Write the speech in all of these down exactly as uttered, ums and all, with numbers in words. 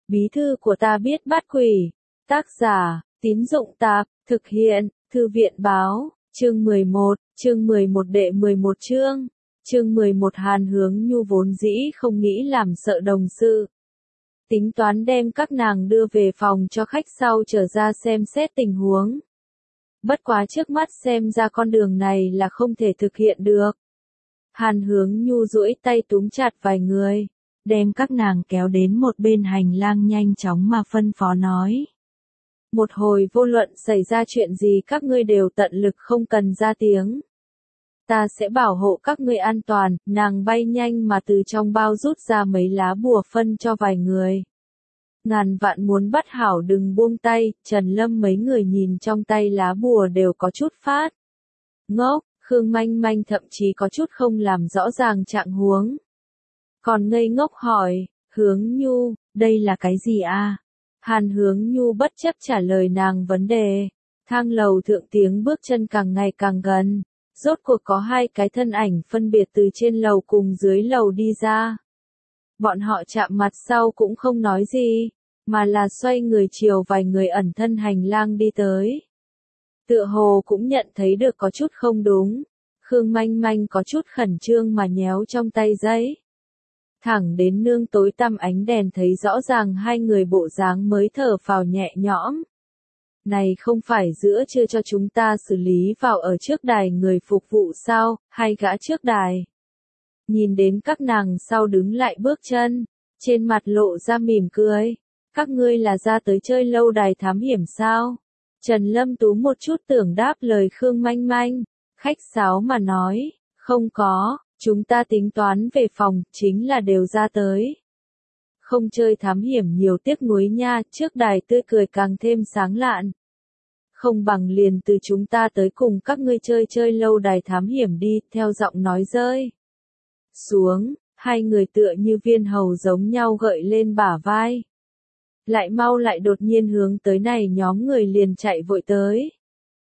bí thư của ta biết bắt quỷ. Tác giả, Tín Dụng Tạp, thực hiện, Thư viện Báo, chương mười một, chương mười một đệ mười một chương, chương mười một Hàn Hướng Nhu vốn dĩ không nghĩ làm sợ đồng sự. Tính toán đem các nàng đưa về phòng cho khách sau trở ra xem xét tình huống. Bất quá trước mắt xem ra con đường này là không thể thực hiện được. Hàn Hướng Nhu duỗi tay túm chặt vài người, đem các nàng kéo đến một bên hành lang nhanh chóng mà phân phó nói. Một hồi vô luận xảy ra chuyện gì các ngươi đều tận lực không cần ra tiếng. Ta sẽ bảo hộ các ngươi an toàn, nàng bay nhanh mà từ trong bao rút ra mấy lá bùa phân cho vài người. Ngàn vạn muốn bắt hảo đừng buông tay, Trần Lâm mấy người nhìn trong tay lá bùa đều có chút phát. Ngốc, Khương Manh Manh thậm chí có chút không làm rõ ràng trạng huống. Còn ngây ngốc hỏi, Hướng Nhu, đây là cái gì a? Hàn Hướng Nhu bất chấp trả lời nàng vấn đề. Thang lầu thượng tiếng bước chân càng ngày càng gần. Rốt cuộc có hai cái thân ảnh phân biệt từ trên lầu cùng dưới lầu đi ra. Bọn họ chạm mặt sau cũng không nói gì, mà là xoay người chiều vài người ẩn thân hành lang đi tới. Tựa hồ cũng nhận thấy được có chút không đúng. Khương Manh Manh có chút khẩn trương mà nhéo trong tay giấy. Thẳng đến nương tối tăm ánh đèn thấy rõ ràng hai người bộ dáng mới thở phào nhẹ nhõm. Này không phải giữa trưa cho chúng ta xử lý vào ở trước đài người phục vụ sao, hay gã trước đài. Nhìn đến các nàng sau đứng lại bước chân, trên mặt lộ ra mỉm cười. Các ngươi là ra tới chơi lâu đài thám hiểm sao? Trần Lâm Tú một chút tưởng đáp lời Khương Manh Manh, khách sáo mà nói, không có, chúng ta tính toán về phòng, chính là đều ra tới. Không chơi thám hiểm nhiều tiếc nuối nha, trước đài tươi cười càng thêm sáng lạn. Không bằng liền từ chúng ta tới cùng các ngươi chơi chơi lâu đài thám hiểm đi, theo giọng nói rơi. Xuống, hai người tựa như viên hầu giống nhau gợi lên bả vai. Lại mau lại đột nhiên hướng tới này nhóm người liền chạy vội tới.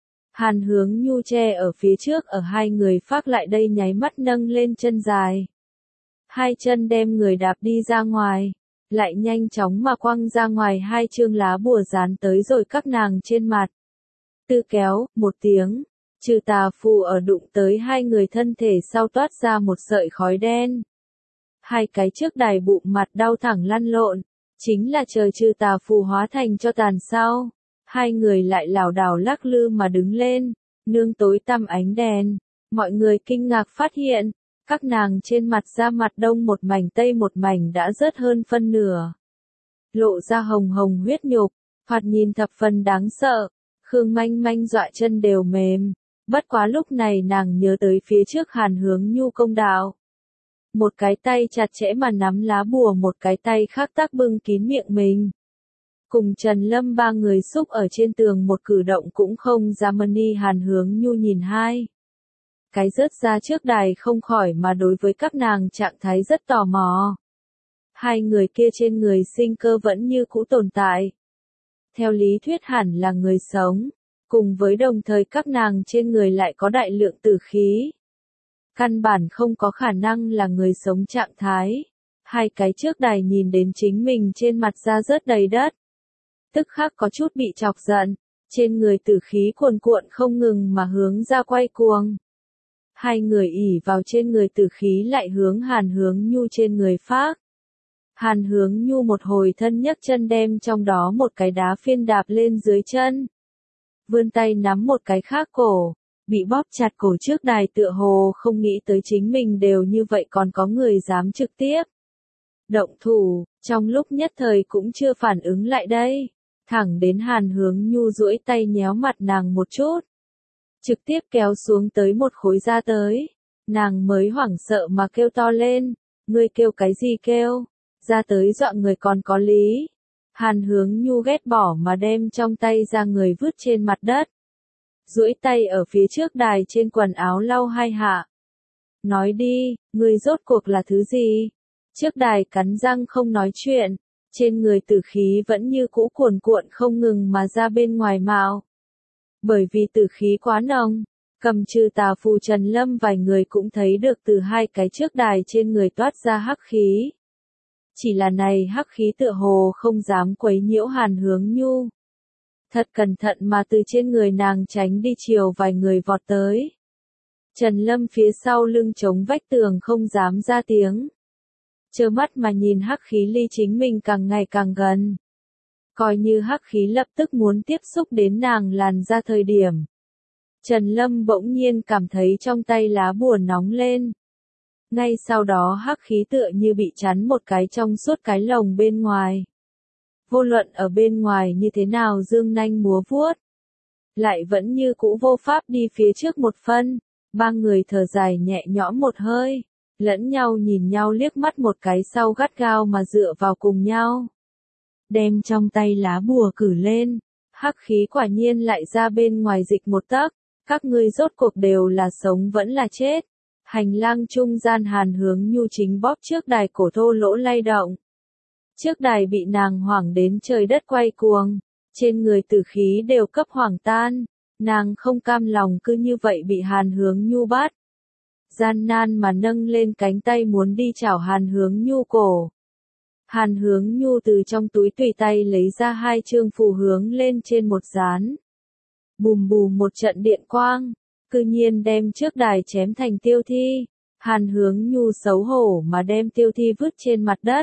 Hàn Hướng Nhu che ở phía trước ở hai người phát lại đây nháy mắt nâng lên chân dài. Hai chân đem người đạp đi ra ngoài, lại nhanh chóng mà quăng ra ngoài hai chương lá bùa dán tới rồi các nàng trên mặt. Tư kéo, một tiếng, trừ tà phù ở đụng tới hai người thân thể sau toát ra một sợi khói đen. Hai cái trước đài bụng mặt đau thẳng lăn lộn, chính là trời trừ tà phù hóa thành cho tàn sau. Hai người lại lảo đảo lắc lư mà đứng lên, nương tối tăm ánh đèn, mọi người kinh ngạc phát hiện, các nàng trên mặt da mặt đông một mảnh tây một mảnh đã rớt hơn phân nửa. Lộ ra hồng hồng huyết nhục, thoạt nhìn thập phần đáng sợ, Khương Manh Manh dọa chân đều mềm, bất quá lúc này nàng nhớ tới phía trước Hàn Hướng Nhu công đạo. Một cái tay chặt chẽ mà nắm lá bùa một cái tay khác tác bưng kín miệng mình. Cùng Trần Lâm ba người xúc ở trên tường một cử động cũng không dám ni Hàn Hướng Nhu nhìn hai. Cái rớt ra trước đài không khỏi mà đối với các nàng trạng thái rất tò mò. Hai người kia trên người sinh cơ vẫn như cũ tồn tại. Theo lý thuyết hẳn là người sống, cùng với đồng thời các nàng trên người lại có đại lượng tử khí. Căn bản không có khả năng là người sống trạng thái. Hai cái trước đài nhìn đến chính mình trên mặt da rớt đầy đất. Tức khắc có chút bị chọc giận, trên người tử khí cuồn cuộn không ngừng mà hướng ra quay cuồng. Hai người ỉ vào trên người tử khí lại hướng Hàn Hướng Nhu trên người phác. Hàn Hướng Nhu một hồi thân nhấc chân đem trong đó một cái đá phiên đạp lên dưới chân. Vươn tay nắm một cái khác cổ, bị bóp chặt cổ trước đài tựa hồ không nghĩ tới chính mình đều như vậy còn có người dám trực tiếp động thủ, trong lúc nhất thời cũng chưa phản ứng lại đây. Thẳng đến Hàn Hướng Nhu duỗi tay nhéo mặt nàng một chút. Trực tiếp kéo xuống tới một khối da tới. Nàng mới hoảng sợ mà kêu to lên. Ngươi kêu cái gì kêu? Ra tới dọa người còn có lý. Hàn Hướng Nhu ghét bỏ mà đem trong tay ra người vứt trên mặt đất. Duỗi tay ở phía trước đài trên quần áo lau hai hạ. Nói đi, ngươi rốt cuộc là thứ gì? Trước đài cắn răng không nói chuyện. Trên người tử khí vẫn như cũ cuồn cuộn không ngừng mà ra bên ngoài mạo. Bởi vì tử khí quá nồng, cầm trừ tà phù Trần Lâm vài người cũng thấy được từ hai cái trước đài trên người toát ra hắc khí. Chỉ là này hắc khí tựa hồ không dám quấy nhiễu Hàn Hướng Nhu. Thật cẩn thận mà từ trên người nàng tránh đi chiều vài người vọt tới. Trần Lâm phía sau lưng chống vách tường không dám ra tiếng. Trơ mắt mà nhìn hắc khí ly chính mình càng ngày càng gần. Coi như hắc khí lập tức muốn tiếp xúc đến nàng làn ra thời điểm. Trần Lâm bỗng nhiên cảm thấy trong tay lá bùa nóng lên. Ngay sau đó hắc khí tựa như bị chắn một cái trong suốt cái lồng bên ngoài. Vô luận ở bên ngoài như thế nào dương nanh múa vuốt. Lại vẫn như cũ vô pháp đi phía trước một phân. Ba người thở dài nhẹ nhõm một hơi. Lẫn nhau nhìn nhau liếc mắt một cái sau gắt gao mà dựa vào cùng nhau. Đem trong tay lá bùa cử lên. Hắc khí quả nhiên lại ra bên ngoài dịch một tấc. Các ngươi rốt cuộc đều là sống vẫn là chết. Hành lang trung gian Hàn Hướng Nhu chính bóp trước đài cổ thô lỗ lay động. Trước đài bị nàng hoảng đến trời đất quay cuồng. Trên người tử khí đều cấp hoảng tan. Nàng không cam lòng cứ như vậy bị Hàn Hướng Nhu bắt. Gian nan mà nâng lên cánh tay muốn đi chảo Hàn Hướng Nhu cổ. Hàn Hướng Nhu từ trong túi tùy tay lấy ra hai chương phù hướng lên trên một dán. Bùm bùm một trận điện quang, cư nhiên đem trước đài chém thành tiêu thi. Hàn Hướng Nhu xấu hổ mà đem tiêu thi vứt trên mặt đất.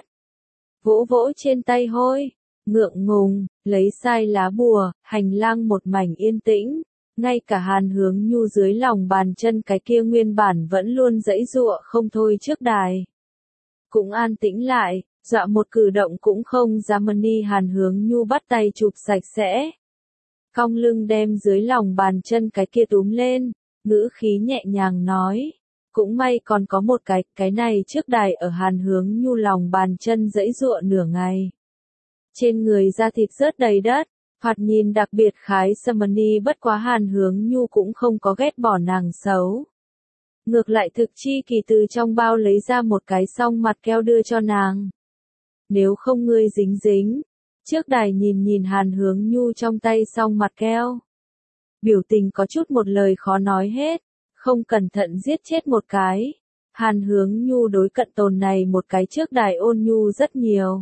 Vỗ vỗ trên tay hôi, ngượng ngùng, lấy sai lá bùa, hành lang một mảnh yên tĩnh. Ngay cả Hàn Hướng Nhu dưới lòng bàn chân cái kia nguyên bản vẫn luôn giãy giụa không thôi trước đài. Cũng an tĩnh lại, dọa một cử động cũng không dám ni. Hàn Hướng Nhu bắt tay chụp sạch sẽ. Cong lưng đem dưới lòng bàn chân cái kia túm lên, ngữ khí nhẹ nhàng nói. Cũng may còn có một cái, cái này trước đài ở Hàn Hướng Nhu lòng bàn chân giãy giụa nửa ngày. Trên người da thịt rớt đầy đất. Thoạt nhìn đặc biệt khái Samani, bất quá Hàn Hướng Nhu cũng không có ghét bỏ nàng xấu. Ngược lại thực chi kỳ từ trong bao lấy ra một cái song mặt keo đưa cho nàng. Nếu không ngươi dính dính. Trước đài nhìn nhìn Hàn Hướng Nhu trong tay song mặt keo. Biểu tình có chút một lời khó nói hết. Không cẩn thận giết chết một cái. Hàn Hướng Nhu đối cận tồn này một cái trước đài ôn nhu rất nhiều.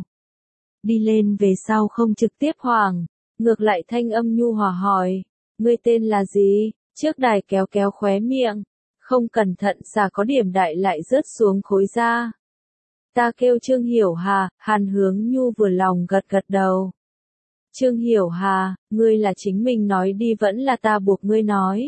Đi lên về sau không trực tiếp hoàng. Ngược lại thanh âm nhu hòa hỏi, ngươi tên là gì? Trước đài kéo kéo khóe miệng, không cẩn thận xà có điểm đại lại rớt xuống khối da. Ta kêu Trương Hiểu Hà. Hàn Hướng Nhu vừa lòng gật gật đầu. Trương Hiểu Hà, ngươi là chính mình nói đi vẫn là ta buộc ngươi nói?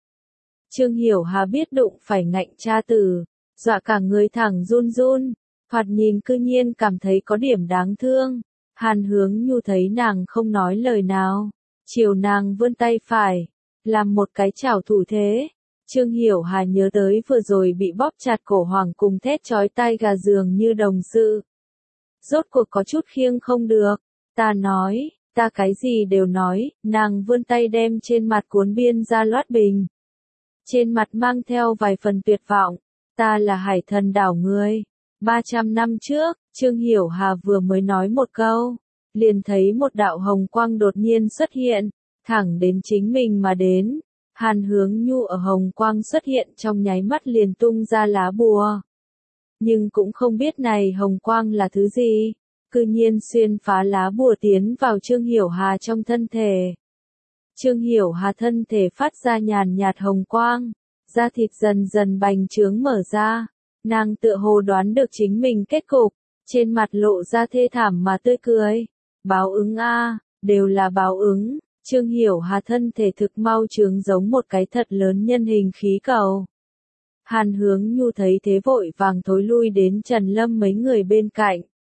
Trương Hiểu Hà biết đụng phải ngạnh cha tử, dọa cả người thẳng run run, thoạt nhìn cư nhiên cảm thấy có điểm đáng thương. Hàn Hướng Nhu thấy nàng không nói lời nào, chiều nàng vươn tay phải, làm một cái chảo thủ thế. Trương Hiểu Hà nhớ tới vừa rồi bị bóp chặt cổ hoàng cùng thét chói tai gà giường như đồng sự. Rốt cuộc có chút khiêng không được, ta nói, ta cái gì đều nói, nàng vươn tay đem trên mặt cuốn biên ra loát bình. Trên mặt mang theo vài phần tuyệt vọng, ta là Hải Thần đảo người. ba trăm năm trước, Trương Hiểu Hà vừa mới nói một câu, liền thấy một đạo hồng quang đột nhiên xuất hiện, thẳng đến chính mình mà đến. Hàn Hướng Nhu ở hồng quang xuất hiện trong nháy mắt liền tung ra lá bùa. Nhưng cũng không biết này hồng quang là thứ gì, cư nhiên xuyên phá lá bùa tiến vào Trương Hiểu Hà trong thân thể. Trương Hiểu Hà thân thể phát ra nhàn nhạt hồng quang, da thịt dần dần bành trướng mở ra. Nàng tựa hồ đoán được chính mình kết cục, trên mặt lộ ra thê thảm mà tươi cười. Báo ứng a, đều là báo ứng. Trương Hiểu Hà thân thể thực mau trướng giống một cái thật lớn nhân hình khí cầu. Hàn Hướng Nhu thấy thế vội vàng thối lui đến Trần Lâm mấy người bên cạnh.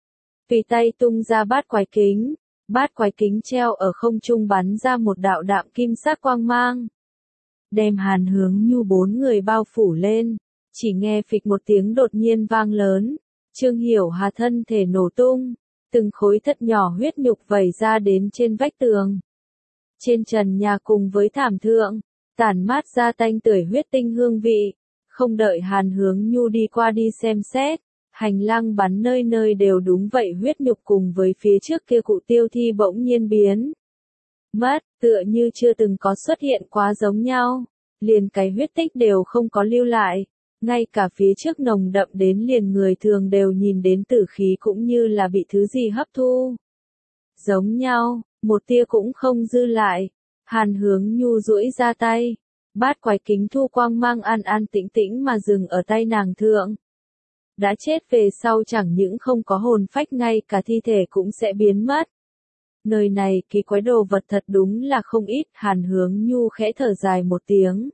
Tùy tay tung ra bát quái kính, bát quái kính treo ở không trung bắn ra một đạo đạm kim sắc quang mang. Đem Hàn Hướng Nhu bốn người bao phủ lên. Chỉ nghe phịch một tiếng đột nhiên vang lớn, Trương Hiểu Hà thân thể nổ tung, từng khối thật nhỏ huyết nhục vẩy ra đến trên vách tường. Trên trần nhà cùng với thảm thượng, tản mát ra tanh tưởi huyết tinh hương vị. Không đợi Hàn Hướng Nhu đi qua đi xem xét, hành lang bắn nơi nơi đều đúng vậy huyết nhục cùng với phía trước kia cụ tiêu thi bỗng nhiên biến mất, tựa như chưa từng có xuất hiện quá giống nhau, liền cái huyết tích đều không có lưu lại. Ngay cả phía trước nồng đậm đến liền người thường đều nhìn đến tử khí cũng như là bị thứ gì hấp thu. Giống nhau, một tia cũng không dư lại. Hàn Hướng Nhu duỗi ra tay. Bát quái kính thu quang mang an an tĩnh tĩnh mà dừng ở tay nàng thượng. Đã chết về sau chẳng những không có hồn phách, ngay cả thi thể cũng sẽ biến mất. Nơi này kỳ quái đồ vật thật đúng là không ít. Hàn Hướng Nhu khẽ thở dài một tiếng.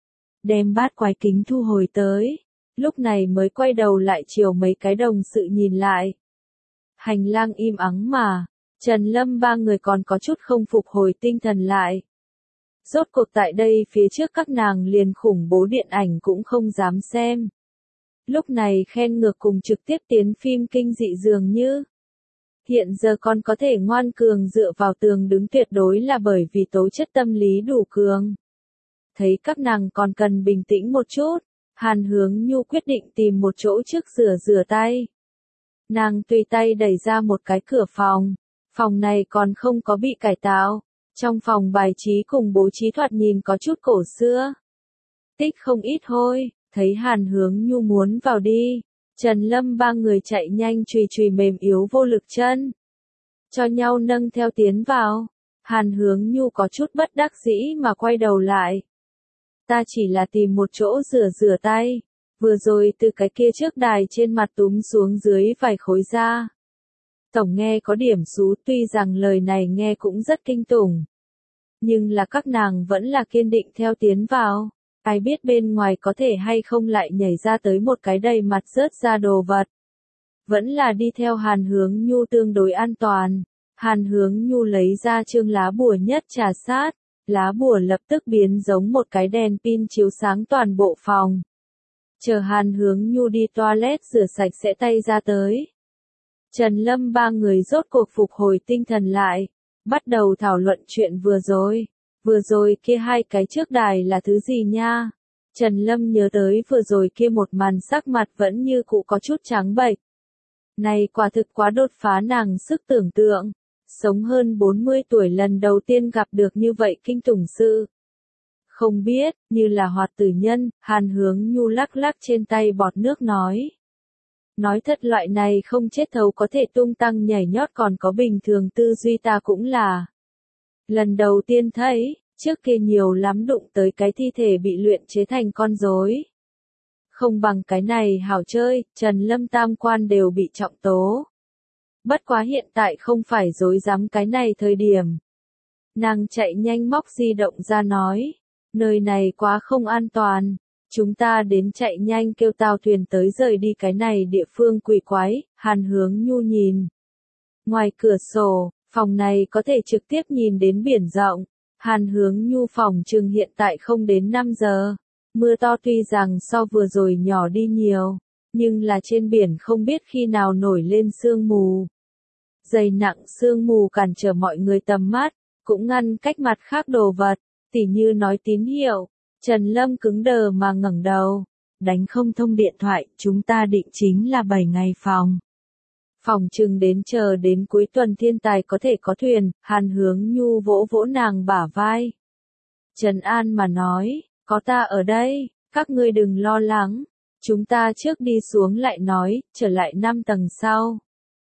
Đem bát quái kính thu hồi tới. Lúc này mới quay đầu lại chiều mấy cái đồng sự nhìn lại. Hành lang im ắng mà. Trần Lâm ba người còn có chút không phục hồi tinh thần lại. Rốt cuộc tại đây phía trước các nàng liền khủng bố điện ảnh cũng không dám xem. Lúc này khen ngược cùng trực tiếp tiến phim kinh dị dường như. Hiện giờ còn có thể ngoan cường dựa vào tường đứng tuyệt đối là bởi vì tố chất tâm lý đủ cường. Thấy các nàng còn cần bình tĩnh một chút, Hàn Hướng Nhu quyết định tìm một chỗ trước rửa rửa tay. Nàng tùy tay đẩy ra một cái cửa phòng. Phòng này còn không có bị cải tạo. Trong phòng bài trí cùng bố trí thoạt nhìn có chút cổ xưa. Tích không ít thôi, thấy Hàn Hướng Nhu muốn vào đi. Trần Lâm ba người chạy nhanh chùy chùy mềm yếu vô lực chân. Cho nhau nâng theo tiến vào. Hàn Hướng Nhu có chút bất đắc dĩ mà quay đầu lại. Ta chỉ là tìm một chỗ rửa rửa tay. Vừa rồi từ cái kia trước đài trên mặt túm xuống dưới vài khối da. Tổng nghe có điểm xú, tuy rằng lời này nghe cũng rất kinh tủng. Nhưng là các nàng vẫn là kiên định theo tiến vào. Ai biết bên ngoài có thể hay không lại nhảy ra tới một cái đầy mặt rớt ra đồ vật. Vẫn là đi theo Hàn Hướng Nhu tương đối an toàn. Hàn Hướng Nhu lấy ra chương lá bùa nhất trà sát. Lá bùa lập tức biến giống một cái đèn pin chiếu sáng toàn bộ phòng. Chờ Hàn Hướng Nhu đi toilet rửa sạch sẽ tay ra tới. Trần Lâm ba người rốt cuộc phục hồi tinh thần lại, bắt đầu thảo luận chuyện vừa rồi. Vừa rồi kia hai cái trước đài là thứ gì nha? Trần Lâm nhớ tới vừa rồi kia một màn, sắc mặt vẫn như cũ có chút trắng bệch. Này quả thực quá đột phá nàng sức tưởng tượng. Sống hơn bốn mươi tuổi lần đầu tiên gặp được như vậy kinh tủng sự. Không biết, như là hoạt tử nhân, Hàn Hướng Nhu lắc lắc trên tay bọt nước nói. Nói thật, loại này không chết thấu có thể tung tăng nhảy nhót còn có bình thường tư duy ta cũng là lần đầu tiên thấy, trước kia nhiều lắm đụng tới cái thi thể bị luyện chế thành con rối. Không bằng cái này hảo chơi, Trần Lâm tam quan đều bị trọng tố. Bất quá hiện tại không phải dối dám cái này thời điểm. Nàng chạy nhanh móc di động ra nói, nơi này quá không an toàn. Chúng ta đến chạy nhanh kêu tàu thuyền tới rời đi cái này địa phương quỷ quái. Hàn Hướng Nhu nhìn. Ngoài cửa sổ, phòng này có thể trực tiếp nhìn đến biển rộng. Hàn Hướng Nhu phòng chừng hiện tại không đến năm giờ. Mưa to tuy rằng so vừa rồi nhỏ đi nhiều, nhưng là trên biển không biết khi nào nổi lên sương mù. Dày nặng sương mù cản trở mọi người tầm mắt, cũng ngăn cách mặt khác đồ vật, tỉ như nói tín hiệu. Trần Lâm cứng đờ mà ngẩng đầu, đánh không thông điện thoại, chúng ta định chính là bảy ngày phòng. Phòng chừng đến chờ đến cuối tuần thiên tài có thể có thuyền. Hàn Hướng Nhu vỗ vỗ nàng bả vai. Trần An mà nói, có ta ở đây, các ngươi đừng lo lắng, chúng ta trước đi xuống lại nói, trở lại năm tầng sau.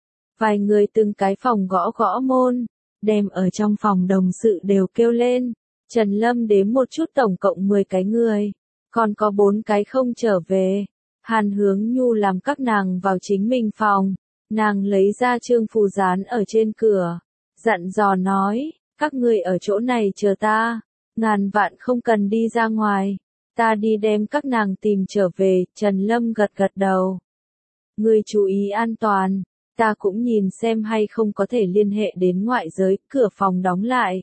Vài người từng cái phòng gõ gõ môn, đem ở trong phòng đồng sự đều kêu lên. Trần Lâm đếm một chút tổng cộng mười cái người, còn có bốn cái không trở về. Hàn Hướng Nhu làm các nàng vào chính mình phòng, nàng lấy ra trương phù dán ở trên cửa, dặn dò nói, các ngươi ở chỗ này chờ ta, ngàn vạn không cần đi ra ngoài, ta đi đem các nàng tìm trở về. Trần Lâm gật gật đầu. Ngươi chú ý an toàn, ta cũng nhìn xem hay không có thể liên hệ đến ngoại giới. Cửa phòng đóng lại.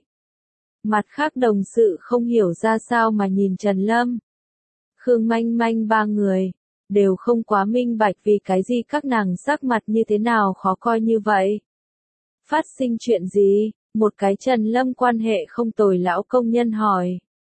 Mặt khác đồng sự không hiểu ra sao mà nhìn Trần Lâm. Khương Manh Manh ba người, đều không quá minh bạch vì cái gì các nàng sắc mặt như thế nào khó coi như vậy. Phát sinh chuyện gì? Một cái Trần Lâm quan hệ không tồi lão công nhân hỏi.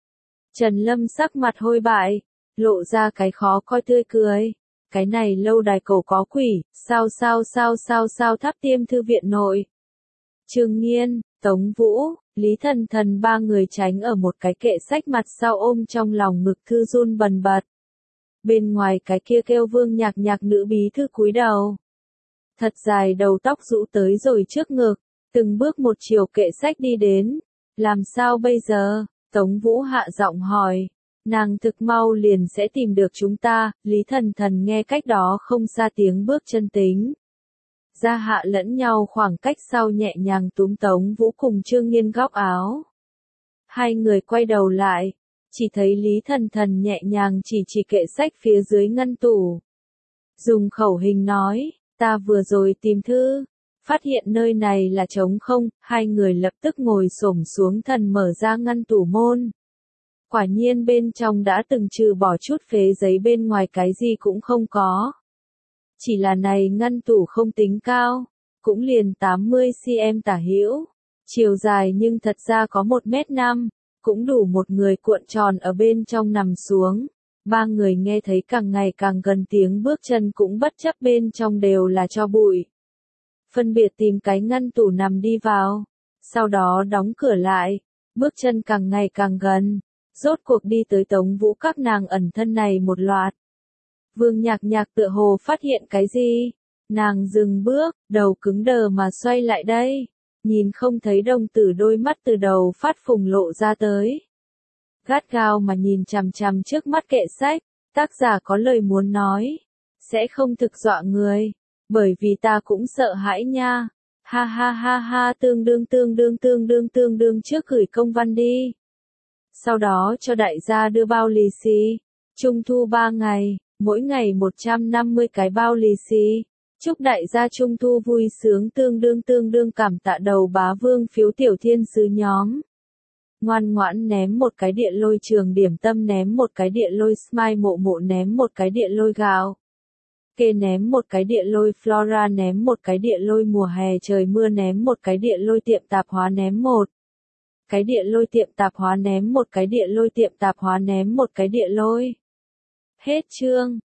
Trần Lâm sắc mặt hôi bại, lộ ra cái khó coi tươi cười. Cái này lâu đài cổ có quỷ, sao sao sao sao sao Tháp Tiêm thư viện nội. Trương Nghiên, Tống Vũ, Lý Thần Thần ba người tránh ở một cái kệ sách mặt sau ôm trong lòng ngực thư run bần bật. Bên ngoài cái kia kêu Vương Nhạc Nhạc nữ bí thư cúi đầu. Thật dài đầu tóc rũ tới rồi trước ngực, từng bước một chiều kệ sách đi đến. Làm sao bây giờ? Tống Vũ hạ giọng hỏi. Nàng thực mau liền sẽ tìm được chúng ta, Lý Thần Thần nghe cách đó không xa tiếng bước chân tính. Ra hạ lẫn nhau khoảng cách sau nhẹ nhàng túm Tống Vũ cùng Trương Nghiên góc áo. Hai người quay đầu lại, chỉ thấy Lý Thần Thần nhẹ nhàng chỉ chỉ kệ sách phía dưới ngăn tủ. Dùng khẩu hình nói, ta vừa rồi tìm thư, phát hiện nơi này là trống không, hai người lập tức ngồi xổm xuống thần mở ra ngăn tủ môn. Quả nhiên bên trong đã từng trừ bỏ chút phế giấy bên ngoài cái gì cũng không có. Chỉ là này ngăn tủ không tính cao, cũng liền tám mươi xăng-ti-mét tả hữu, chiều dài nhưng thật ra có một mét năm, cũng đủ một người cuộn tròn ở bên trong nằm xuống. Ba người nghe thấy càng ngày càng gần tiếng bước chân cũng bất chấp bên trong đều là tro bụi. Phân biệt tìm cái ngăn tủ nằm đi vào, sau đó đóng cửa lại, bước chân càng ngày càng gần, rốt cuộc đi tới Tống Vũ các nàng ẩn thân này một loạt. Vương Nhạc Nhạc tựa hồ phát hiện cái gì, nàng dừng bước, đầu cứng đờ mà xoay lại đây, nhìn không thấy đồng tử đôi mắt từ đầu phát phùng lộ ra tới. Gắt gao mà nhìn chằm chằm trước mắt kệ sách, tác giả có lời muốn nói, sẽ không thực dọa người, bởi vì ta cũng sợ hãi nha. Ha ha ha ha tương đương tương đương tương đương tương đương trước gửi công văn đi. Sau đó cho đại gia đưa bao lì xì, trung thu ba ngày, mỗi ngày một trăm năm mươi cái bao lì xì. Chúc đại gia trung thu vui sướng tương đương tương đương cảm tạ đầu bá vương phiếu tiểu thiên sứ nhóm. Ngoan ngoãn ném một cái địa lôi trường điểm tâm ném một cái địa lôi smile mộ mộ ném một cái địa lôi gạo. Kê ném một cái địa lôi Flora ném một cái địa lôi mùa hè trời mưa ném một cái địa lôi tiệm tạp hóa ném một cái địa lôi tiệm tạp hóa ném một cái địa lôi tiệm tạp hóa ném một cái địa lôi. Hết chương.